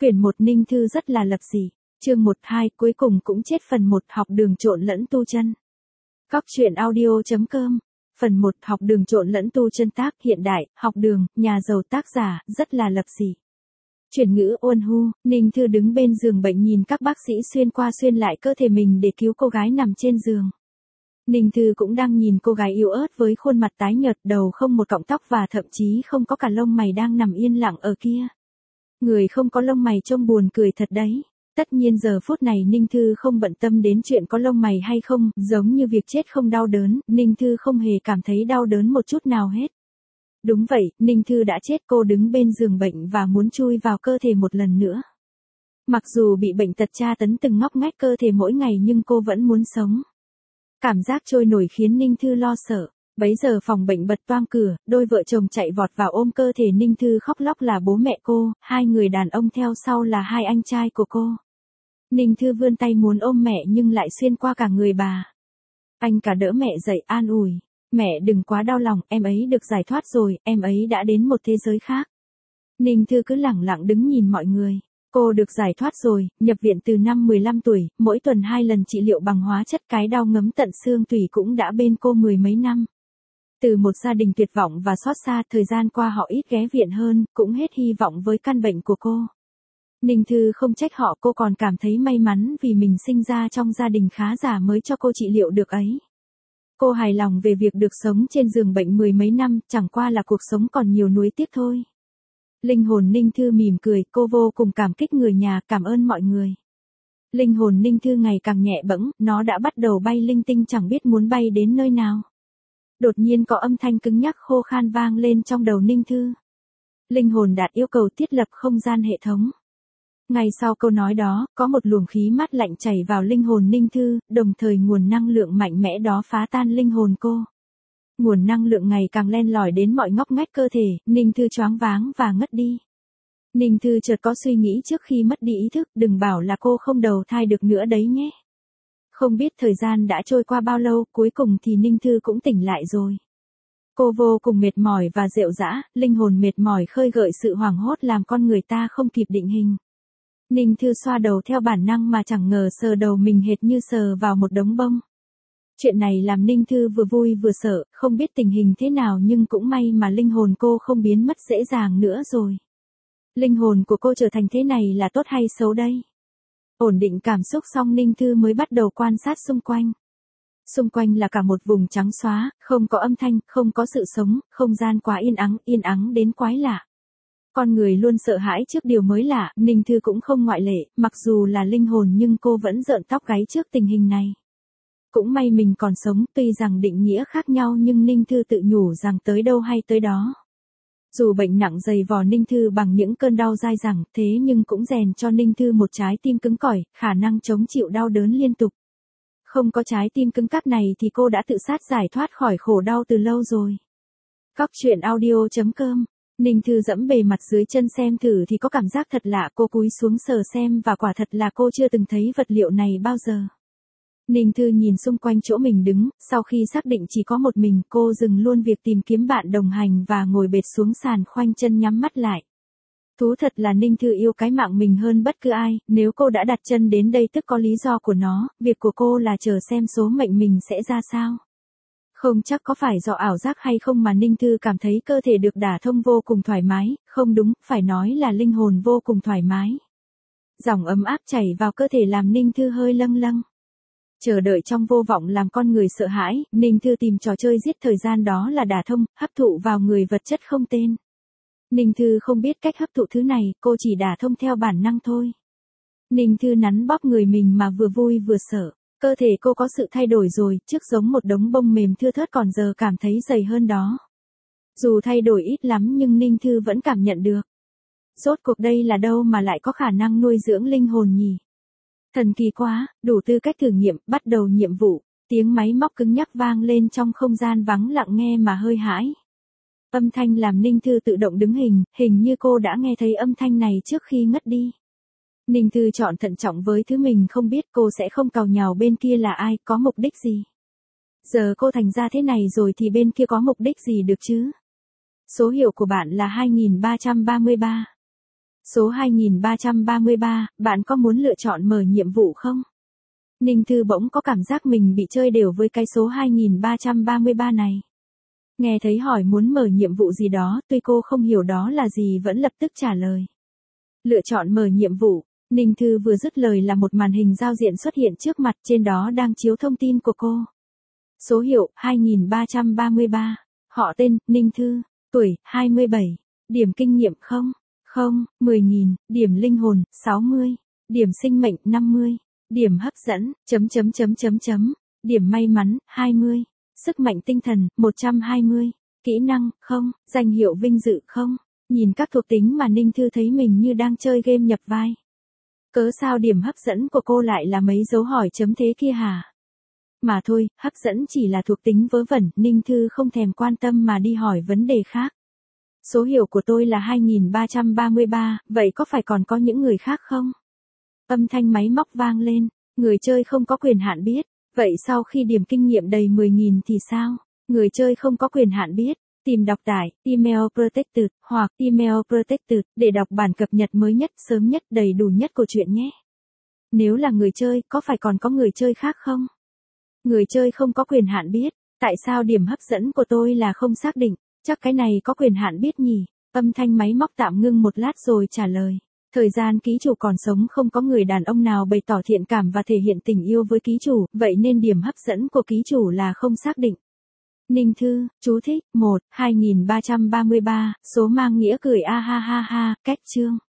Quyển 1 Ninh Thư rất là lập dị. Chương 1-2 cuối cùng cũng chết. Phần 1 học đường trộn lẫn tu chân. Các truyện audio.com. Phần 1 học đường trộn lẫn tu chân tác hiện đại, học đường, nhà giàu tác giả, rất là lập dị. Chuyển ngữ ôn hu, Ninh Thư đứng bên giường bệnh nhìn các bác sĩ xuyên qua xuyên lại cơ thể mình để cứu cô gái nằm trên giường. Ninh Thư cũng đang nhìn cô gái yếu ớt với khuôn mặt tái nhợt, đầu không một cọng tóc và thậm chí không có cả lông mày đang nằm yên lặng ở kia. Người không có lông mày trông buồn cười thật đấy. Tất nhiên giờ phút này Ninh Thư không bận tâm đến chuyện có lông mày hay không, giống như việc chết không đau đớn, Ninh Thư không hề cảm thấy đau đớn một chút nào hết. Đúng vậy, Ninh Thư đã chết. Cô đứng bên giường bệnh và muốn chui vào cơ thể một lần nữa. Mặc dù bị bệnh tật tra tấn từng ngóc ngách cơ thể mỗi ngày nhưng cô vẫn muốn sống. Cảm giác trôi nổi khiến Ninh Thư lo sợ. Bấy giờ phòng bệnh bật toang cửa, đôi vợ chồng chạy vọt vào ôm cơ thể Ninh Thư khóc lóc là bố mẹ cô, hai người đàn ông theo sau là hai anh trai của cô. Ninh Thư vươn tay muốn ôm mẹ nhưng lại xuyên qua cả người bà. Anh cả đỡ mẹ dậy an ủi. Mẹ đừng quá đau lòng, em ấy được giải thoát rồi, em ấy đã đến một thế giới khác. Ninh Thư cứ lẳng lặng đứng nhìn mọi người. Cô được giải thoát rồi, nhập viện từ năm 15 tuổi, mỗi tuần 2 lần trị liệu bằng hóa chất, cái đau ngấm tận xương tủy cũng đã bên cô mười mấy năm. Từ một gia đình tuyệt vọng và xót xa, thời gian qua họ ít ghé viện hơn, cũng hết hy vọng với căn bệnh của cô. Ninh Thư không trách họ, cô còn cảm thấy may mắn vì mình sinh ra trong gia đình khá giả mới cho cô trị liệu được ấy. Cô hài lòng về việc được sống trên giường bệnh mười mấy năm, chẳng qua là cuộc sống còn nhiều nuối tiếc thôi. Linh hồn Ninh Thư mỉm cười, cô vô cùng cảm kích người nhà, cảm ơn mọi người. Linh hồn Ninh Thư ngày càng nhẹ bẫng, nó đã bắt đầu bay linh tinh chẳng biết muốn bay đến nơi nào. Đột nhiên có âm thanh cứng nhắc khô khan vang lên trong đầu Ninh Thư. Linh hồn đạt yêu cầu thiết lập không gian hệ thống. Ngay sau câu nói đó, có một luồng khí mát lạnh chảy vào linh hồn Ninh Thư, đồng thời nguồn năng lượng mạnh mẽ đó phá tan linh hồn cô. Nguồn năng lượng ngày càng len lỏi đến mọi ngóc ngách cơ thể, Ninh Thư choáng váng và ngất đi. Ninh Thư chợt có suy nghĩ trước khi mất đi ý thức, đừng bảo là cô không đầu thai được nữa đấy nhé. Không biết thời gian đã trôi qua bao lâu, cuối cùng thì Ninh Thư cũng tỉnh lại rồi. Cô vô cùng mệt mỏi và rệu rã, linh hồn mệt mỏi khơi gợi sự hoảng hốt làm con người ta không kịp định hình. Ninh Thư xoa đầu theo bản năng mà chẳng ngờ sờ đầu mình hệt như sờ vào một đống bông. Chuyện này làm Ninh Thư vừa vui vừa sợ, không biết tình hình thế nào nhưng cũng may mà linh hồn cô không biến mất dễ dàng nữa rồi. Linh hồn của cô trở thành thế này là tốt hay xấu đây? Ổn định cảm xúc xong Ninh Thư mới bắt đầu quan sát xung quanh. Xung quanh là cả một vùng trắng xóa, không có âm thanh, không có sự sống, không gian quá yên ắng đến quái lạ. Con người luôn sợ hãi trước điều mới lạ, Ninh Thư cũng không ngoại lệ, mặc dù là linh hồn nhưng cô vẫn rợn tóc gáy trước tình hình này. Cũng may mình còn sống, tuy rằng định nghĩa khác nhau nhưng Ninh Thư tự nhủ rằng tới đâu hay tới đó. Dù bệnh nặng dày vò Ninh Thư bằng những cơn đau dai dẳng, thế nhưng cũng rèn cho Ninh Thư một trái tim cứng cỏi, khả năng chống chịu đau đớn liên tục. Không có trái tim cứng cáp này thì cô đã tự sát giải thoát khỏi khổ đau từ lâu rồi. Các truyện audio.com. Ninh Thư dẫm bề mặt dưới chân xem thử thì có cảm giác thật lạ, cô cúi xuống sờ xem và quả thật là cô chưa từng thấy vật liệu này bao giờ. Ninh Thư nhìn xung quanh chỗ mình đứng, sau khi xác định chỉ có một mình, cô dừng luôn việc tìm kiếm bạn đồng hành và ngồi bệt xuống sàn khoanh chân nhắm mắt lại. Thú thật là Ninh Thư yêu cái mạng mình hơn bất cứ ai, nếu cô đã đặt chân đến đây tức có lý do của nó, việc của cô là chờ xem số mệnh mình sẽ ra sao. Không chắc có phải do ảo giác hay không mà Ninh Thư cảm thấy cơ thể được đả thông vô cùng thoải mái, không đúng, phải nói là linh hồn vô cùng thoải mái. Dòng ấm áp chảy vào cơ thể làm Ninh Thư hơi lâng lâng. Chờ đợi trong vô vọng làm con người sợ hãi, Ninh Thư tìm trò chơi giết thời gian đó là đả thông, hấp thụ vào người vật chất không tên. Ninh Thư không biết cách hấp thụ thứ này, cô chỉ đả thông theo bản năng thôi. Ninh Thư nắn bóp người mình mà vừa vui vừa sợ. Cơ thể cô có sự thay đổi rồi, trước giống một đống bông mềm thưa thớt còn giờ cảm thấy dày hơn đó. Dù thay đổi ít lắm nhưng Ninh Thư vẫn cảm nhận được. Rốt cuộc đây là đâu mà lại có khả năng nuôi dưỡng linh hồn nhỉ? Thần kỳ quá, đủ tư cách thử nghiệm, bắt đầu nhiệm vụ. Tiếng máy móc cứng nhắc vang lên trong không gian vắng lặng nghe mà hơi hãi. Âm thanh làm Ninh Thư tự động đứng hình như cô đã nghe thấy âm thanh này trước khi ngất đi. Ninh Thư chọn thận trọng với thứ mình không biết, cô sẽ không càu nhàu bên kia là ai, có mục đích gì. Giờ cô thành ra thế này rồi thì bên kia có mục đích gì được chứ? Số hiệu của bạn là 2333. Số 2333, bạn có muốn lựa chọn mở nhiệm vụ không? Ninh Thư bỗng có cảm giác mình bị chơi đều với cái số 2333 này. Nghe thấy hỏi muốn mở nhiệm vụ gì đó, tuy cô không hiểu đó là gì vẫn lập tức trả lời. Lựa chọn mở nhiệm vụ. Ninh Thư vừa dứt lời là một màn hình giao diện xuất hiện trước mặt, trên đó đang chiếu thông tin của cô. Số hiệu 2333. Họ tên Ninh Thư. Tuổi 27. Điểm kinh nghiệm 10.000. Điểm linh hồn 60. Điểm sinh mệnh 50. Điểm hấp dẫn Điểm may mắn 20. Sức mạnh tinh thần 120. Kỹ năng 0. Danh hiệu vinh dự 0. Nhìn các thuộc tính mà Ninh Thư thấy mình như đang chơi game nhập vai. Cớ sao điểm hấp dẫn của cô lại là mấy dấu hỏi chấm thế kia hả? Mà thôi, hấp dẫn chỉ là thuộc tính vớ vẩn, Ninh Thư không thèm quan tâm mà đi hỏi vấn đề khác. Số hiệu của tôi là 2333, vậy có phải còn có những người khác không? Âm thanh máy móc vang lên, người chơi không có quyền hạn biết. Vậy sau khi điểm kinh nghiệm đầy 10.000 thì sao? Người chơi không có quyền hạn biết. Tìm đọc tải, Email Protected, hoặc Email Protected, để đọc bản cập nhật mới nhất, sớm nhất, đầy đủ nhất của truyện nhé. Nếu là người chơi, có phải còn có người chơi khác không? Người chơi không có quyền hạn biết. Tại sao điểm hấp dẫn của tôi là không xác định? Chắc cái này có quyền hạn biết nhỉ? Âm thanh máy móc tạm ngưng một lát rồi trả lời. Thời gian ký chủ còn sống không có người đàn ông nào bày tỏ thiện cảm và thể hiện tình yêu với ký chủ, vậy nên điểm hấp dẫn của ký chủ là không xác định. Ninh Thư, chú thích, 1, 2333, số mang nghĩa cười a ha ha ha, cách chương.